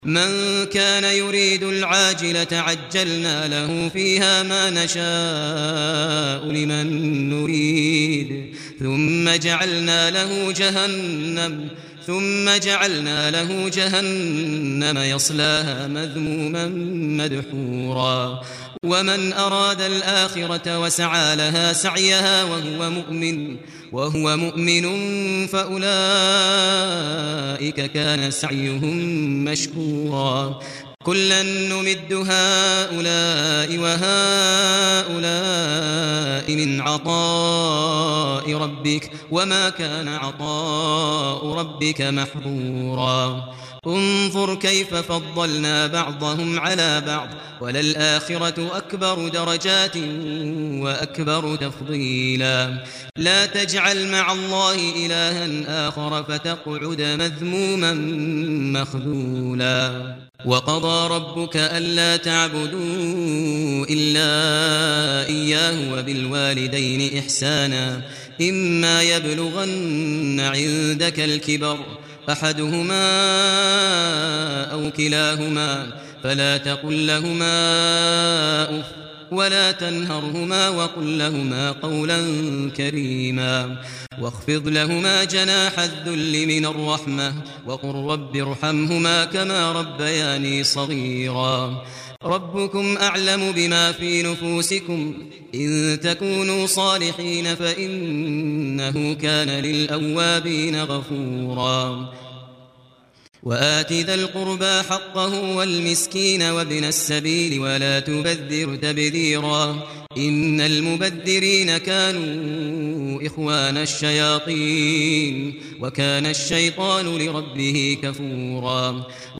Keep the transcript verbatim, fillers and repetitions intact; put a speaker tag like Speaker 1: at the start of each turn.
Speaker 1: من كان يريد العاجلة عجلنا له فيها ما نشاء لمن نريد ثم جعلنا له جهنم ثم جعلنا له جهنم يصلاها مذموما مدحورا ومن أراد الآخرة وسعى لها سعيها وهو مؤمن وهو مؤمن فأولئك كان سعيهم مشكورا كلا نمد هؤلاء وهؤلاء من عطاء ربك وما كان عطاء ربك محظورا انظر كيف فضلنا بعضهم على بعض وللآخرة أكبر درجات وأكبر تفضيلا لا تجعل مع الله إلها آخر فتقعد مذموما مخذولا وقضى ربك ألا تعبدوا إلا إياه وبالوالدين إحسانا إما يبلغن عندك الكبر أحدهما أو كلاهما فلا تقل لهما أف ولا تنهرهما وقل لهما قولا كريما واخفض لهما جناح الذل من الرحمة وقل رب ارحمهما كما ربياني صغيرا ربكم أعلم بما في نفوسكم إن تكونوا صالحين فإنه كان للأوابين غفورا وآت ذا القربى حقه والمسكين وابن السبيل ولا تبذر تبذيرا إن المبذرين كانوا إخوان الشياطين وكان الشيطان لربه كفورا